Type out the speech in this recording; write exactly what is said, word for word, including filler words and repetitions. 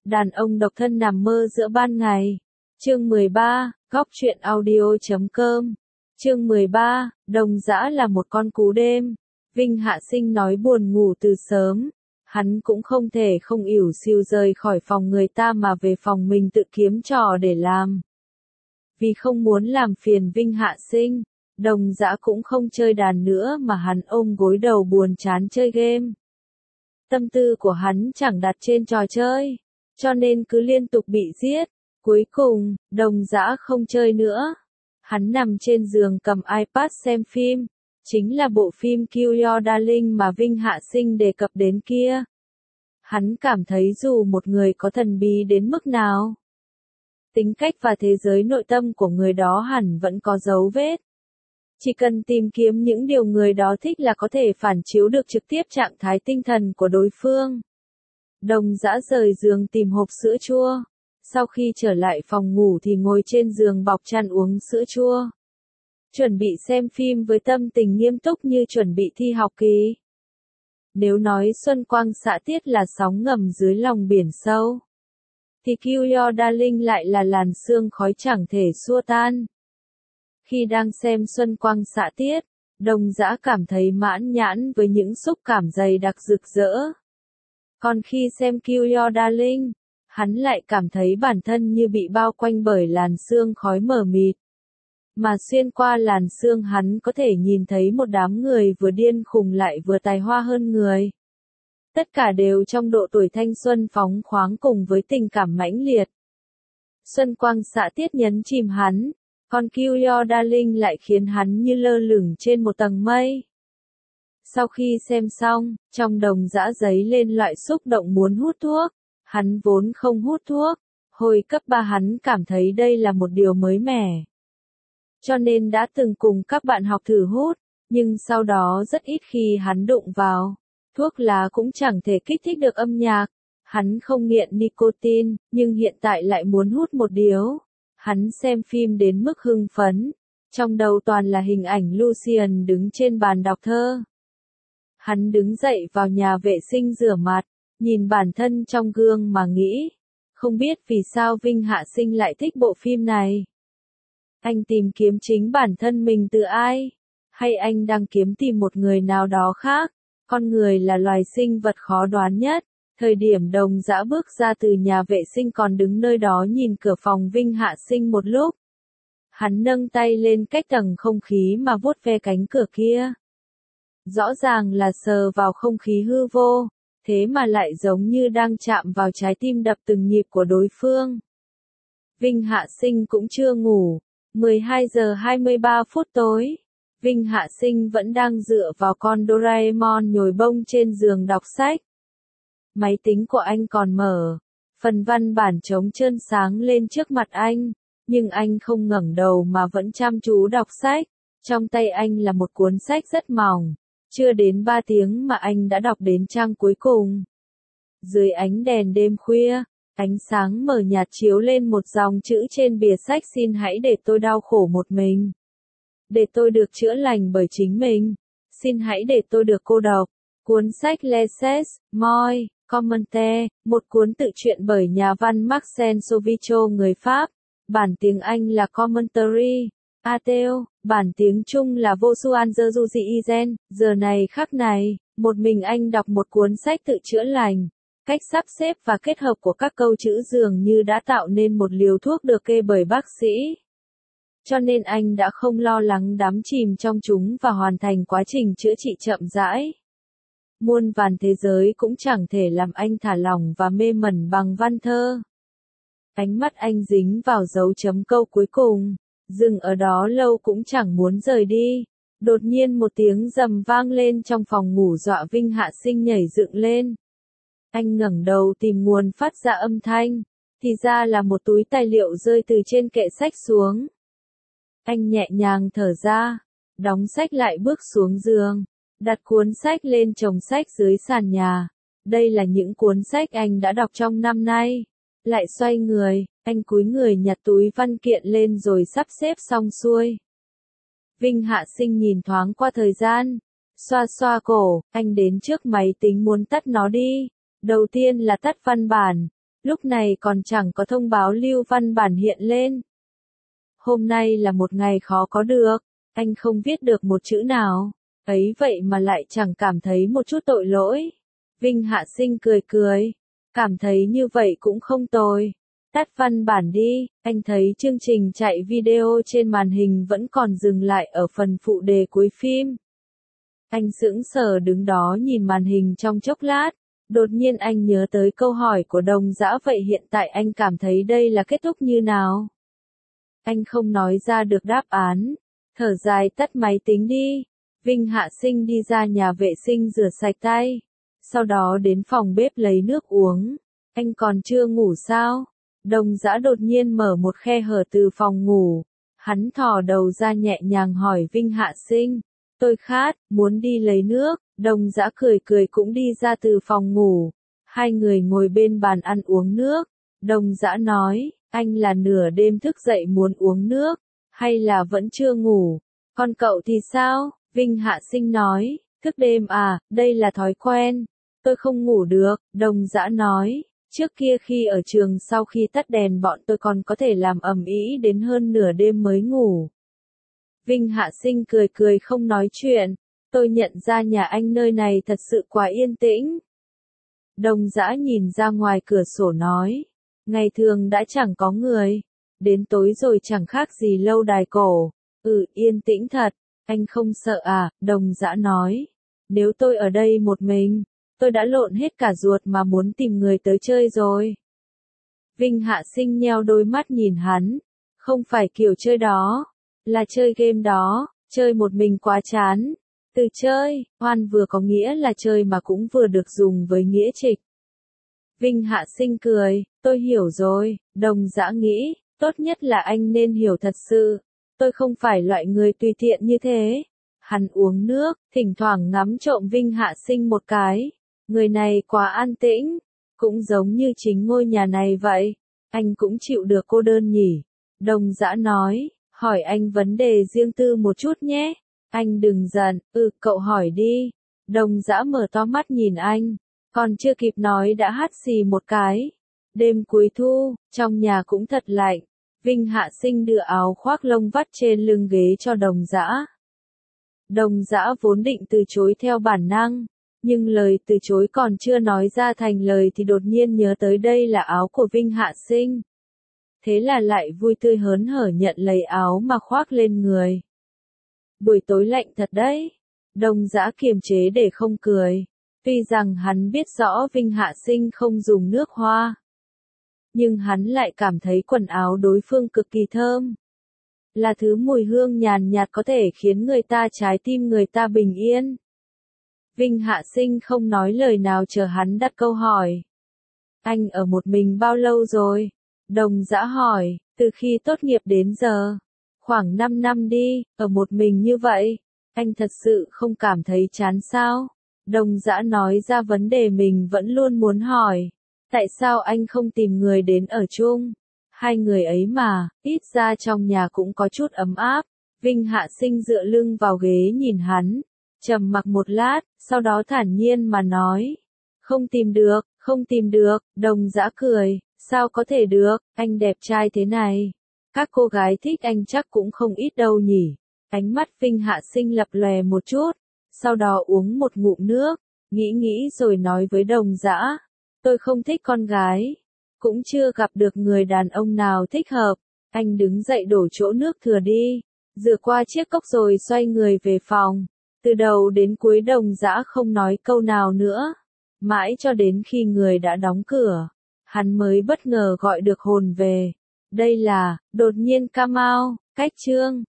Đàn ông độc thân nằm mơ giữa ban ngày. Chương mười ba, góc truyện audio chấm com. Chương mười ba, Đồng Dã là một con cú đêm. Vinh Hạ Sinh nói buồn ngủ từ sớm. Hắn cũng không thể không ỉu xìu rời khỏi phòng người ta mà về phòng mình tự kiếm trò để làm. Vì không muốn làm phiền Vinh Hạ Sinh, Đồng Dã cũng không chơi đàn nữa mà hắn ôm gối đầu buồn chán chơi game. Tâm tư của hắn chẳng đặt trên trò chơi, cho nên cứ liên tục bị giết. Cuối cùng, Đồng Dã không chơi nữa. Hắn nằm trên giường cầm iPad xem phim, chính là bộ phim Kill Your Darling mà Vinh Hạ Sinh đề cập đến kia. Hắn cảm thấy dù một người có thần bí đến mức nào, tính cách và thế giới nội tâm của người đó hẳn vẫn có dấu vết. Chỉ cần tìm kiếm những điều người đó thích là có thể phản chiếu được trực tiếp trạng thái tinh thần của đối phương. Đồng Dã rời giường tìm hộp sữa chua. Sau khi trở lại phòng ngủ thì ngồi trên giường bọc chăn uống sữa chua. Chuẩn bị xem phim với tâm tình nghiêm túc như chuẩn bị thi học kỳ. Nếu nói Xuân Quang Xã Tiết là sóng ngầm dưới lòng biển sâu, thì Kill Your Darling lại là làn sương khói chẳng thể xua tan. Khi đang xem Xuân Quang Xã Tiết, Đồng Dã cảm thấy mãn nhãn với những xúc cảm dày đặc rực rỡ. Còn khi xem Kill Your Darling, hắn lại cảm thấy bản thân như bị bao quanh bởi làn sương khói mờ mịt. Mà xuyên qua làn sương hắn có thể nhìn thấy một đám người vừa điên khùng lại vừa tài hoa hơn người. Tất cả đều trong độ tuổi thanh xuân phóng khoáng cùng với tình cảm mãnh liệt. Xuân Quang Xã Tiết nhấn chìm hắn, còn Kill Your Darling lại khiến hắn như lơ lửng trên một tầng mây. Sau khi xem xong, trong Đồng Dã dấy lên loại xúc động muốn hút thuốc. Hắn vốn không hút thuốc, hồi cấp ba hắn cảm thấy đây là một điều mới mẻ. Cho nên đã từng cùng các bạn học thử hút, nhưng sau đó rất ít khi hắn đụng vào. Thuốc lá cũng chẳng thể kích thích được âm nhạc. Hắn không nghiện nicotine, nhưng hiện tại lại muốn hút một điếu. Hắn xem phim đến mức hưng phấn. Trong đầu toàn là hình ảnh Lucian đứng trên bàn đọc thơ. Hắn đứng dậy vào nhà vệ sinh rửa mặt. Nhìn bản thân trong gương mà nghĩ, không biết vì sao Vinh Hạ Sinh lại thích bộ phim này. Anh tìm kiếm chính bản thân mình từ ai? Hay anh đang kiếm tìm một người nào đó khác? Con người là loài sinh vật khó đoán nhất. Thời điểm Đồng Dã bước ra từ nhà vệ sinh còn đứng nơi đó nhìn cửa phòng Vinh Hạ Sinh một lúc. Hắn nâng tay lên cách tầng không khí mà vuốt ve cánh cửa kia. Rõ ràng là sờ vào không khí hư vô. Thế mà lại giống như đang chạm vào trái tim đập từng nhịp của đối phương. Vinh Hạ Sinh cũng chưa ngủ. mười hai giờ hai mươi ba phút tối. Vinh Hạ Sinh vẫn đang dựa vào con Doraemon nhồi bông trên giường đọc sách. Máy tính của anh còn mở. Phần văn bản trống trơn sáng lên trước mặt anh. Nhưng anh không ngẩng đầu mà vẫn chăm chú đọc sách. Trong tay anh là một cuốn sách rất mỏng. Chưa đến ba tiếng mà anh đã đọc đến trang cuối cùng. Dưới ánh đèn đêm khuya, ánh sáng mờ nhạt chiếu lên một dòng chữ trên bìa sách: xin hãy để tôi đau khổ một mình. Để tôi được chữa lành bởi chính mình. Xin hãy để tôi được cô độc. Cuốn sách Laissez moi commentaire, một cuốn tự truyện bởi nhà văn Marcel Sovicho người Pháp. Bản tiếng Anh là Commentary. Ateo, bản tiếng Trung là Vô Suan Dơ Du Dị Izen. Giờ này khắc này, một mình anh đọc một cuốn sách tự chữa lành. Cách sắp xếp và kết hợp của các câu chữ dường như đã tạo nên một liều thuốc được kê bởi bác sĩ. Cho nên anh đã không lo lắng đắm chìm trong chúng và hoàn thành quá trình chữa trị chậm rãi. Muôn vàn thế giới cũng chẳng thể làm anh thả lỏng và mê mẩn bằng văn thơ. Ánh mắt anh dính vào dấu chấm câu cuối cùng. Dừng ở đó lâu cũng chẳng muốn rời đi. Đột nhiên một tiếng rầm vang lên trong phòng ngủ dọa Vinh Hạ Sinh nhảy dựng lên. Anh ngẩng đầu tìm nguồn phát ra âm thanh. Thì ra là một túi tài liệu rơi từ trên kệ sách xuống. Anh nhẹ nhàng thở ra. Đóng sách lại bước xuống giường. Đặt cuốn sách lên chồng sách dưới sàn nhà. Đây là những cuốn sách anh đã đọc trong năm nay. Lại xoay người, anh cúi người nhặt túi văn kiện lên rồi sắp xếp xong xuôi. Vinh Hạ Sinh nhìn thoáng qua thời gian. Xoa xoa cổ, anh đến trước máy tính muốn tắt nó đi. Đầu tiên là tắt văn bản. Lúc này còn chẳng có thông báo lưu văn bản hiện lên. Hôm nay là một ngày khó có được, anh không viết được một chữ nào, ấy vậy mà lại chẳng cảm thấy một chút tội lỗi. Vinh Hạ Sinh cười cười, cảm thấy như vậy cũng không tồi. Tắt văn bản đi, anh thấy chương trình chạy video trên màn hình vẫn còn dừng lại ở phần phụ đề cuối phim. Anh sững sờ đứng đó nhìn màn hình trong chốc lát, đột nhiên anh nhớ tới câu hỏi của Đồng Dã, vậy hiện tại anh cảm thấy đây là kết thúc như nào? Anh không nói ra được đáp án, thở dài tắt máy tính đi. Vinh Hạ Sinh đi ra nhà vệ sinh rửa sạch tay, sau đó đến phòng bếp lấy nước uống. Anh còn chưa ngủ sao? Đồng Dã đột nhiên mở một khe hở từ phòng ngủ, hắn thò đầu ra nhẹ nhàng hỏi Vinh Hạ Sinh, tôi khát, muốn đi lấy nước. Đồng Dã cười cười cũng đi ra từ phòng ngủ, hai người ngồi bên bàn ăn uống nước. Đồng Dã nói, anh là nửa đêm thức dậy muốn uống nước, hay là vẫn chưa ngủ? Còn cậu thì sao? Vinh Hạ Sinh nói, thức đêm à, đây là thói quen, tôi không ngủ được. Đồng Dã nói, trước kia khi ở trường sau khi tắt đèn bọn tôi còn có thể làm ầm ĩ đến hơn nửa đêm mới ngủ. Vinh Hạ Sinh cười cười không nói chuyện, tôi nhận ra nhà anh nơi này thật sự quá yên tĩnh. Đồng Dã nhìn ra ngoài cửa sổ nói, ngày thường đã chẳng có người, đến tối rồi chẳng khác gì lâu đài cổ. Ừ, yên tĩnh thật, anh không sợ à? Đồng Dã nói, nếu tôi ở đây một mình, tôi đã lộn hết cả ruột mà muốn tìm người tới chơi rồi. Vinh Hạ Sinh nheo đôi mắt nhìn hắn, không phải kiểu chơi đó, là chơi game đó, chơi một mình quá chán. Từ chơi, hoan vừa có nghĩa là chơi mà cũng vừa được dùng với nghĩa trịch. Vinh Hạ Sinh cười, tôi hiểu rồi. Đồng Dã nghĩ, tốt nhất là anh nên hiểu thật sự. Tôi không phải loại người tùy tiện như thế. Hắn uống nước, thỉnh thoảng ngắm trộm Vinh Hạ Sinh một cái. Người này quá an tĩnh, cũng giống như chính ngôi nhà này vậy. Anh cũng chịu được cô đơn nhỉ? Đồng Dã nói, hỏi anh vấn đề riêng tư một chút nhé. Anh đừng giận, ừ, cậu hỏi đi. Đồng Dã mở to mắt nhìn anh, còn chưa kịp nói đã hắt xì một cái. Đêm cuối thu, trong nhà cũng thật lạnh. Vinh Hạ Sinh đưa áo khoác lông vắt trên lưng ghế cho Đồng Dã. Đồng Dã vốn định từ chối theo bản năng, nhưng lời từ chối còn chưa nói ra thành lời thì đột nhiên nhớ tới đây là áo của Vinh Hạ Sinh. Thế là lại vui tươi hớn hở nhận lấy áo mà khoác lên người. Buổi tối lạnh thật đấy. Đồng Dã kiềm chế để không cười. Tuy rằng hắn biết rõ Vinh Hạ Sinh không dùng nước hoa, nhưng hắn lại cảm thấy quần áo đối phương cực kỳ thơm. Là thứ mùi hương nhàn nhạt có thể khiến người ta trái tim người ta bình yên. Vinh Hạ Sinh không nói lời nào chờ hắn đặt câu hỏi. Anh ở một mình bao lâu rồi? Đồng Dã hỏi, từ khi tốt nghiệp đến giờ. Khoảng năm năm đi, ở một mình như vậy. Anh thật sự không cảm thấy chán sao? Đồng Dã nói ra vấn đề mình vẫn luôn muốn hỏi. Tại sao anh không tìm người đến ở chung? Hai người ấy mà, ít ra trong nhà cũng có chút ấm áp. Vinh Hạ Sinh dựa lưng vào ghế nhìn hắn, trầm mặc một lát, sau đó thản nhiên mà nói. Không tìm được, không tìm được. Đồng Dã cười, sao có thể được, anh đẹp trai thế này. Các cô gái thích anh chắc cũng không ít đâu nhỉ. Ánh mắt Vinh Hạ Sinh lập lòe một chút, sau đó uống một ngụm nước, nghĩ nghĩ rồi nói với Đồng Dã. Tôi không thích con gái, cũng chưa gặp được người đàn ông nào thích hợp. Anh đứng dậy đổ chỗ nước thừa đi, rửa qua chiếc cốc rồi xoay người về phòng. Từ đầu đến cuối Đồng Dã không nói câu nào nữa, mãi cho đến khi người đã đóng cửa, hắn mới bất ngờ gọi được hồn về. Đây là, đột nhiên Cam Ao, cách chương.